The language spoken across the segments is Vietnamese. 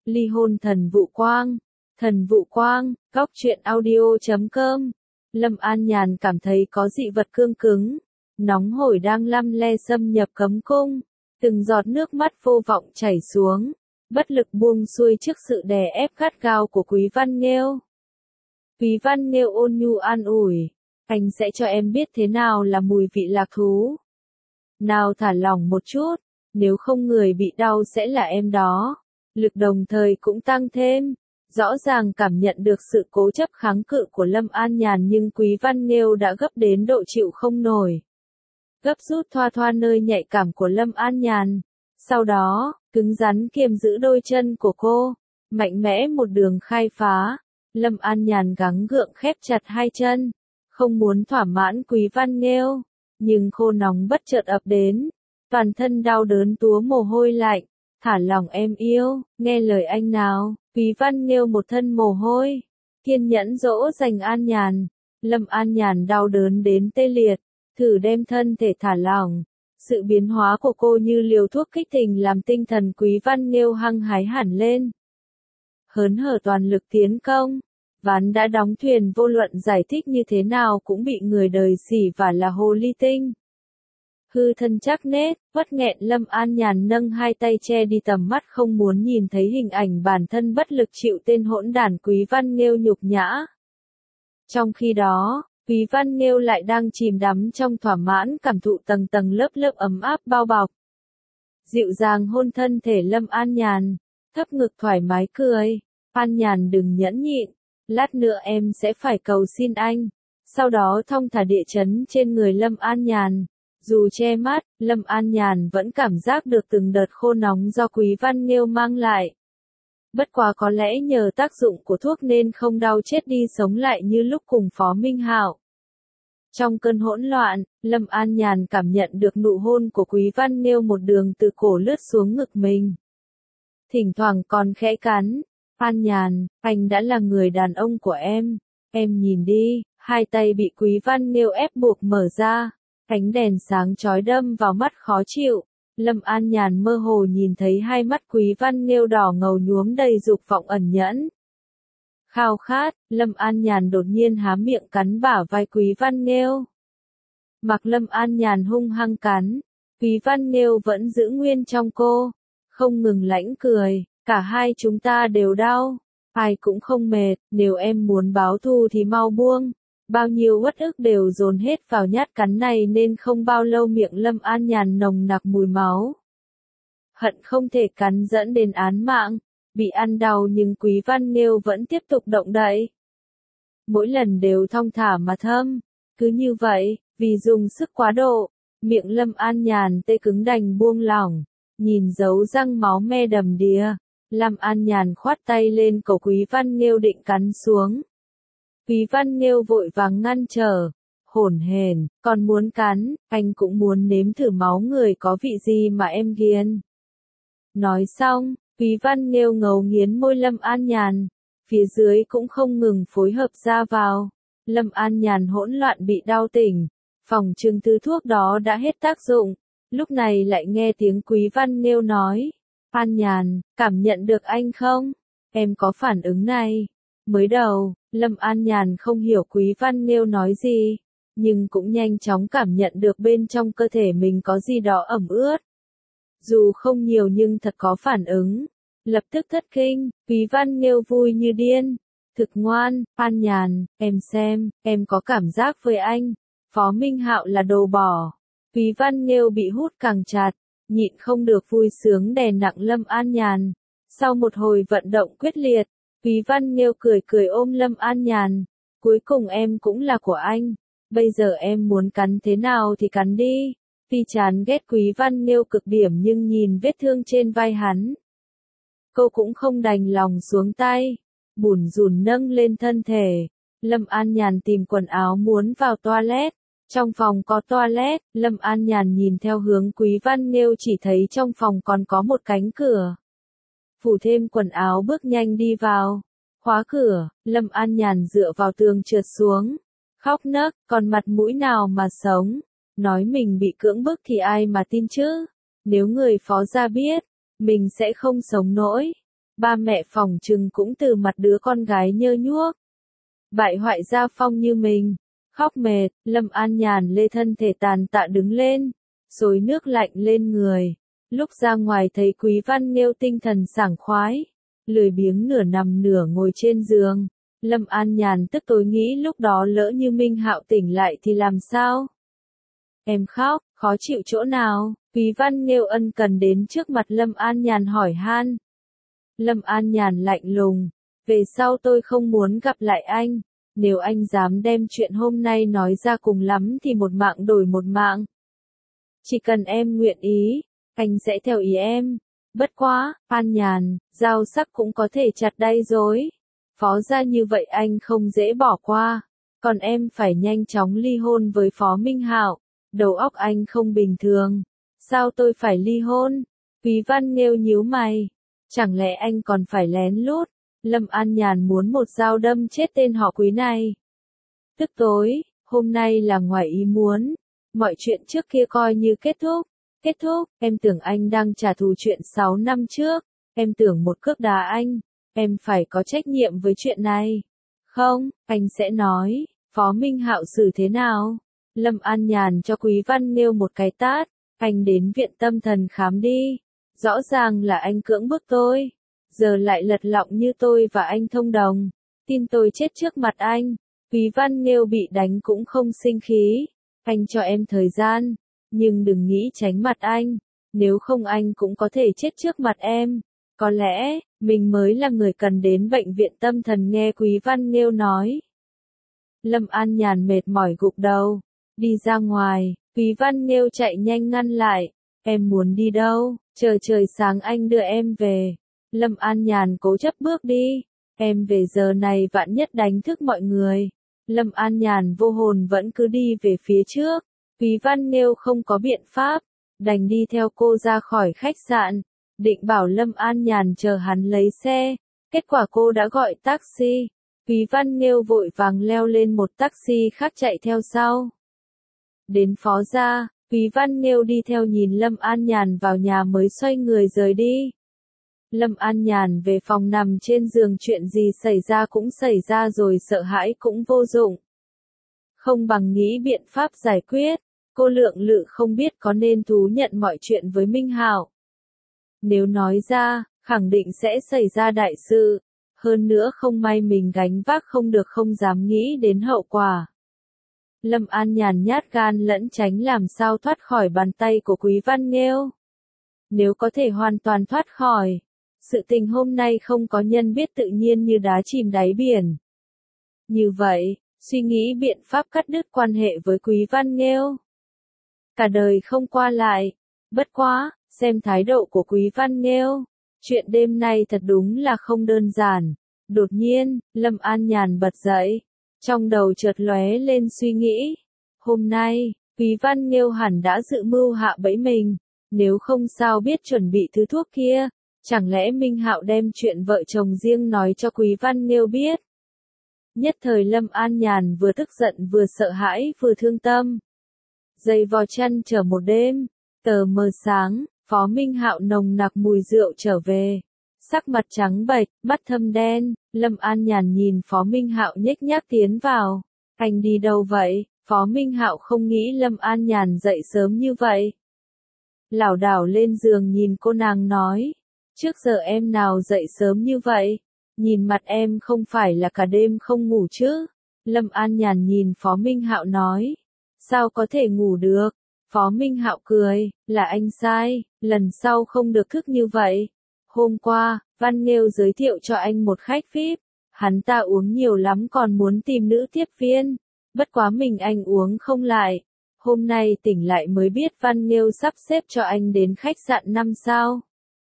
Ly hôn thần vụ quang, góc truyện audio.com. Lâm An Nhàn cảm thấy có dị vật cương cứng, nóng hổi đang lăm le xâm nhập cấm cung, từng giọt nước mắt vô vọng chảy xuống, bất lực buông xuôi trước sự đè ép gắt gao của Quý Văn Nghêu. Quý Văn Nghêu ôn nhu an ủi, anh sẽ cho em biết thế nào là mùi vị lạc thú. Nào thả lỏng một chút, nếu không người bị đau sẽ là em đó. Lực đồng thời cũng tăng thêm. Rõ ràng cảm nhận được sự cố chấp kháng cự của Lâm An Nhàn nhưng Quý Văn Nghêu đã gấp đến độ chịu không nổi. Gấp rút thoa thoa nơi nhạy cảm của Lâm An Nhàn. Sau đó, cứng rắn kiềm giữ đôi chân của cô, mạnh mẽ một đường khai phá. Lâm An Nhàn gắng gượng khép chặt hai chân, không muốn thỏa mãn Quý Văn Nghêu, nhưng khô nóng bất chợt ập đến, toàn thân đau đớn túa mồ hôi lạnh. Thả lòng em yêu, nghe lời anh nào. Quý Văn Nghêu một thân mồ hôi, kiên nhẫn dỗ dành An Nhàn. Lâm An Nhàn đau đớn đến tê liệt, thử đem thân thể thả lỏng. Sự biến hóa của cô như liều thuốc kích tình làm tinh thần Quý Văn Nghêu hăng hái hẳn lên. Hớn hở toàn lực tiến công, ván đã đóng thuyền vô luận giải thích như thế nào cũng bị người đời xỉ vả là hồ ly tinh. Hư thân chắc nết, uất nghẹn Lâm An Nhàn nâng hai tay che đi tầm mắt không muốn nhìn thấy hình ảnh bản thân bất lực chịu tên hỗn đản Quý Văn Nghêu nhục nhã. Trong khi đó, Quý Văn Nghêu lại đang chìm đắm trong thỏa mãn cảm thụ tầng tầng lớp lớp ấm áp bao bọc. Dịu dàng hôn thân thể Lâm An Nhàn, thấp ngực thoải mái cười, An Nhàn đừng nhẫn nhịn, lát nữa em sẽ phải cầu xin anh. Sau đó thong thả địa chấn trên người Lâm An Nhàn. Dù che mắt, Lâm An Nhàn vẫn cảm giác được từng đợt khô nóng do Quý Văn Nghêu mang lại. Bất quá có lẽ nhờ tác dụng của thuốc nên không đau chết đi sống lại như lúc cùng Phó Minh Hạo. Trong cơn hỗn loạn, Lâm An Nhàn cảm nhận được nụ hôn của Quý Văn Nghêu một đường từ cổ lướt xuống ngực mình. Thỉnh thoảng còn khẽ cắn, An Nhàn, anh đã là người đàn ông của em nhìn đi, hai tay bị Quý Văn Nghêu ép buộc mở ra. Ánh đèn sáng chói đâm vào mắt khó chịu, Lâm An Nhàn mơ hồ nhìn thấy hai mắt Quý Văn Nghêu đỏ ngầu nhuốm đầy dục vọng ẩn nhẫn. Khao khát, Lâm An Nhàn đột nhiên há miệng cắn bả vai Quý Văn Nghêu. Mặc Lâm An Nhàn hung hăng cắn, Quý Văn Nghêu vẫn giữ nguyên trong cô, không ngừng lãnh cười, cả hai chúng ta đều đau, ai cũng không mệt, nếu em muốn báo thù thì mau buông. Bao nhiêu uất ức đều dồn hết vào nhát cắn này nên không bao lâu miệng Lâm An Nhàn nồng nặc mùi máu. Hận không thể cắn dẫn đến án mạng, bị ăn đau nhưng Quý Văn Nghêu vẫn tiếp tục động đậy. Mỗi lần đều thong thả mà thâm, cứ như vậy, vì dùng sức quá độ, miệng Lâm An Nhàn tê cứng đành buông lỏng, nhìn dấu răng máu me đầm đìa, Lâm An Nhàn khoát tay lên cổ Quý Văn Nghêu định cắn xuống. Quý Văn Nghêu vội vàng ngăn trở, hổn hển, còn muốn cắn, anh cũng muốn nếm thử máu người có vị gì mà em ghiền. Nói xong, Quý Văn Nghêu ngấu nghiến môi Lâm An Nhàn, phía dưới cũng không ngừng phối hợp ra vào. Lâm An Nhàn hỗn loạn bị đau tỉnh, phòng trừng thứ thuốc đó đã hết tác dụng, lúc này lại nghe tiếng Quý Văn Nghêu nói, An Nhàn, cảm nhận được anh không? Em có phản ứng này. Mới đầu, Lâm An Nhàn không hiểu Quý Văn Nghêu nói gì, nhưng cũng nhanh chóng cảm nhận được bên trong cơ thể mình có gì đó ẩm ướt. Dù không nhiều nhưng thật có phản ứng. Lập tức thất kinh, Quý Văn Nghêu vui như điên. Thực ngoan, An Nhàn, em xem, em có cảm giác với anh. Phó Minh Hạo là đồ bỏ. Quý Văn Nghêu bị hút càng chặt, nhịn không được vui sướng đè nặng Lâm An Nhàn. Sau một hồi vận động quyết liệt, Quý Văn Nghêu cười cười ôm Lâm An Nhàn, cuối cùng em cũng là của anh, bây giờ em muốn cắn thế nào thì cắn đi. Tuy chán ghét Quý Văn Nghêu cực điểm nhưng nhìn vết thương trên vai hắn, cô cũng không đành lòng xuống tay, bủn rủn nâng lên thân thể. Lâm An Nhàn tìm quần áo muốn vào toilet, trong phòng có toilet, Lâm An Nhàn nhìn theo hướng Quý Văn Nghêu chỉ thấy trong phòng còn có một cánh cửa. Phủ thêm quần áo bước nhanh đi vào, khóa cửa, Lâm An Nhàn dựa vào tường trượt xuống, khóc nấc, còn mặt mũi nào mà sống, nói mình bị cưỡng bức thì ai mà tin chứ, nếu người phó gia biết, mình sẽ không sống nổi. Ba mẹ phỏng chừng cũng từ mặt đứa con gái nhơ nhuốc. Bại hoại gia phong như mình. Khóc mệt, Lâm An Nhàn lê thân thể tàn tạ đứng lên, xối nước lạnh lên người. Lúc ra ngoài thấy Quý Văn Nghêu tinh thần sảng khoái, lười biếng nửa nằm nửa ngồi trên giường. Lâm An Nhàn tức tối nghĩ lúc đó lỡ như Minh Hạo tỉnh lại thì làm sao? Em khóc, khó chịu chỗ nào? Quý Văn Nghêu ân cần đến trước mặt Lâm An Nhàn hỏi han. Lâm An Nhàn lạnh lùng, về sau tôi không muốn gặp lại anh. Nếu anh dám đem chuyện hôm nay nói ra cùng lắm thì một mạng đổi một mạng. Chỉ cần em nguyện ý, anh sẽ theo ý em. Bất quá, An Nhàn, dao sắc cũng có thể chặt đay dối. Phó gia như vậy anh không dễ bỏ qua. Còn em phải nhanh chóng ly hôn với Phó Minh Hạo. Đầu óc anh không bình thường. Sao tôi phải ly hôn? Quý Văn Nghêu nhíu mày. Chẳng lẽ anh còn phải lén lút? Lâm An Nhàn muốn một dao đâm chết tên họ Quý này. Tức tối, hôm nay là ngoài ý muốn. Mọi chuyện trước kia coi như kết thúc. Kết thúc, em tưởng anh đang trả thù chuyện 6 năm trước. Em tưởng một cước đá anh. Em phải có trách nhiệm với chuyện này. Không, anh sẽ nói, Phó Minh Hạo xử thế nào? Lâm An Nhàn cho Quý Văn Nghêu một cái tát. Anh đến viện tâm thần khám đi. Rõ ràng là anh cưỡng bức tôi. Giờ lại lật lọng như tôi và anh thông đồng. Tin tôi chết trước mặt anh. Quý Văn Nghêu bị đánh cũng không sinh khí. Anh cho em thời gian. Nhưng đừng nghĩ tránh mặt anh. Nếu không anh cũng có thể chết trước mặt em. Có lẽ, mình mới là người cần đến bệnh viện tâm thần nghe Quý Văn Nghêu nói. Lâm An Nhàn mệt mỏi gục đầu. Đi ra ngoài, Quý Văn Nghêu chạy nhanh ngăn lại. Em muốn đi đâu? Chờ trời sáng anh đưa em về. Lâm An Nhàn cố chấp bước đi. Em về giờ này vạn nhất đánh thức mọi người. Lâm An Nhàn vô hồn vẫn cứ đi về phía trước. Quý Văn Nghêu không có biện pháp. Đành đi theo cô ra khỏi khách sạn. Định bảo Lâm An Nhàn chờ hắn lấy xe. Kết quả cô đã gọi taxi. Quý Văn Nghêu vội vàng leo lên một taxi khác chạy theo sau. Đến Phó gia, Quý Văn Nghêu đi theo nhìn Lâm An Nhàn vào nhà mới xoay người rời đi. Lâm An Nhàn về phòng nằm trên giường, chuyện gì xảy ra cũng xảy ra rồi, sợ hãi cũng vô dụng. Không bằng nghĩ biện pháp giải quyết. Cô lượng lự không biết có nên thú nhận mọi chuyện với Minh Hạo. Nếu nói ra, khẳng định sẽ xảy ra đại sự. Hơn nữa không may mình gánh vác không được, không dám nghĩ đến hậu quả. Lâm An Nhàn nhát gan lẫn tránh làm sao thoát khỏi bàn tay của Quý Văn Nghêu. Nếu có thể hoàn toàn thoát khỏi, sự tình hôm nay không có nhân biết tự nhiên như đá chìm đáy biển. Như vậy, suy nghĩ biện pháp cắt đứt quan hệ với Quý Văn Nghêu. Cả đời không qua lại. Bất quá, xem thái độ của Quý Văn Nghêu, chuyện đêm nay thật đúng là không đơn giản. Đột nhiên, Lâm An Nhàn bật dậy. Trong đầu chợt lóe lên suy nghĩ. Hôm nay, Quý Văn Nghêu hẳn đã dự mưu hạ bẫy mình. Nếu không sao biết chuẩn bị thứ thuốc kia. Chẳng lẽ Minh Hạo đem chuyện vợ chồng riêng nói cho Quý Văn Nghêu biết? Nhất thời Lâm An Nhàn vừa tức giận vừa sợ hãi vừa thương tâm. Giày vò chăn trở một đêm, tờ mờ sáng, Phó Minh Hạo nồng nặc mùi rượu trở về. Sắc mặt trắng bệch, mắt thâm đen, Lâm An Nhàn nhìn Phó Minh Hạo nhếch nhác tiến vào. Anh đi đâu vậy? Phó Minh Hạo không nghĩ Lâm An Nhàn dậy sớm như vậy. Lảo đảo lên giường nhìn cô nàng nói. Trước giờ em nào dậy sớm như vậy? Nhìn mặt em không phải là cả đêm không ngủ chứ? Lâm An Nhàn nhìn Phó Minh Hạo nói. Sao có thể ngủ được? Phó Minh Hạo cười, là anh sai, lần sau không được thức như vậy. Hôm qua, Văn Nghêu giới thiệu cho anh một khách VIP, hắn ta uống nhiều lắm còn muốn tìm nữ tiếp viên. Bất quá mình anh uống không lại. Hôm nay tỉnh lại mới biết Văn Nghêu sắp xếp cho anh đến khách sạn 5 sao.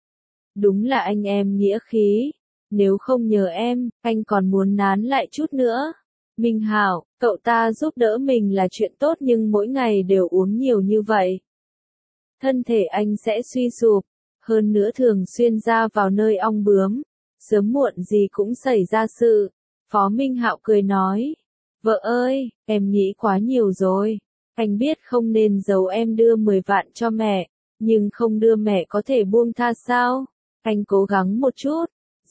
Đúng là anh em nghĩa khí. Nếu không nhờ em, anh còn muốn nán lại chút nữa. Minh Hạo, cậu ta giúp đỡ mình là chuyện tốt nhưng mỗi ngày đều uống nhiều như vậy. Thân thể anh sẽ suy sụp. Hơn nữa thường xuyên ra vào nơi ong bướm. Sớm muộn gì cũng xảy ra sự. Phó Minh Hạo cười nói. Vợ ơi, em nghĩ quá nhiều rồi. Anh biết không nên giấu em đưa 10 vạn cho mẹ. Nhưng không đưa mẹ có thể buông tha sao? Anh cố gắng một chút.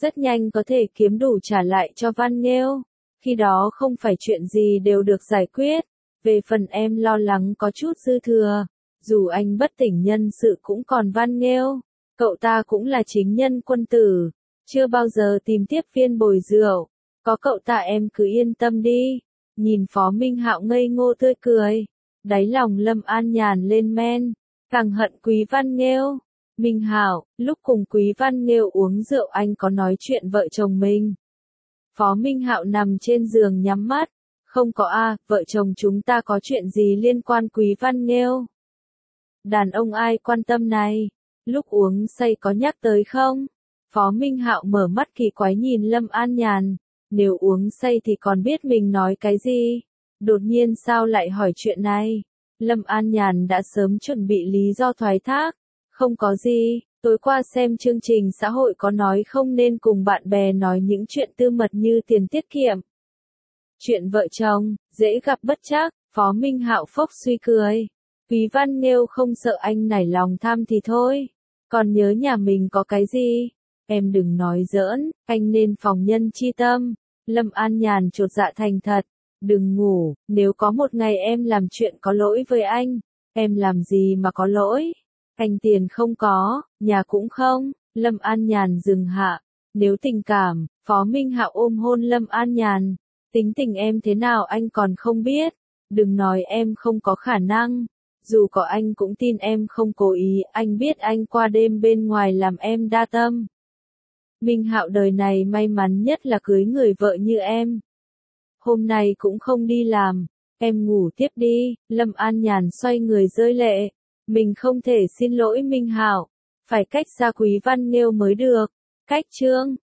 rất nhanh có thể kiếm đủ trả lại cho Văn Nghêu. Khi đó không phải chuyện gì đều được giải quyết. Về phần em lo lắng có chút dư thừa. Dù anh bất tỉnh nhân sự cũng còn Văn Nghêu. Cậu ta cũng là chính nhân quân tử. Chưa bao giờ tìm tiếp viên bồi rượu. Có cậu ta em cứ yên tâm đi. Nhìn Phó Minh Hạo ngây ngô tươi cười. Đáy lòng Lâm An Nhàn lên men. Càng hận Quý Văn Nghêu. Minh Hạo, lúc cùng Quý Văn Nghêu uống rượu anh có nói chuyện vợ chồng mình. Phó Minh Hạo nằm trên giường nhắm mắt. Không có vợ chồng chúng ta có chuyện gì liên quan Quý Văn Nghêu? Đàn ông ai quan tâm này? Lúc uống say có nhắc tới không? Phó Minh Hạo mở mắt kỳ quái nhìn Lâm An Nhàn. Nếu uống say thì còn biết mình nói cái gì? Đột nhiên sao lại hỏi chuyện này? Lâm An Nhàn đã sớm chuẩn bị lý do thoái thác. Không có gì, tối qua xem chương trình xã hội có nói không nên cùng bạn bè nói những chuyện tư mật như tiền tiết kiệm. Chuyện vợ chồng, dễ gặp bất trắc, Phó Minh Hạo phốc suy cười. Quý Văn Nghêu không sợ anh nảy lòng tham thì thôi. Còn nhớ nhà mình có cái gì? Em đừng nói giỡn, anh nên phòng nhân chi tâm. Lâm An Nhàn chột dạ thành thật. Đừng ngủ, nếu có một ngày em làm chuyện có lỗi với anh. Em làm gì mà có lỗi? Anh tiền không có, nhà cũng không. Lâm An Nhàn dừng hạ. Nếu tình cảm, Phó Minh Hạo ôm hôn Lâm An Nhàn. Tính tình em thế nào anh còn không biết. Đừng nói em không có khả năng. Dù có anh cũng tin em không cố ý, anh biết anh qua đêm bên ngoài làm em đa tâm. Minh Hạo đời này may mắn nhất là cưới người vợ như em. Hôm nay cũng không đi làm, em ngủ tiếp đi. Lâm An Nhàn xoay người rơi lệ. Mình không thể xin lỗi Minh Hạo, phải cách xa Quý Văn Nghêu mới được. Cách chương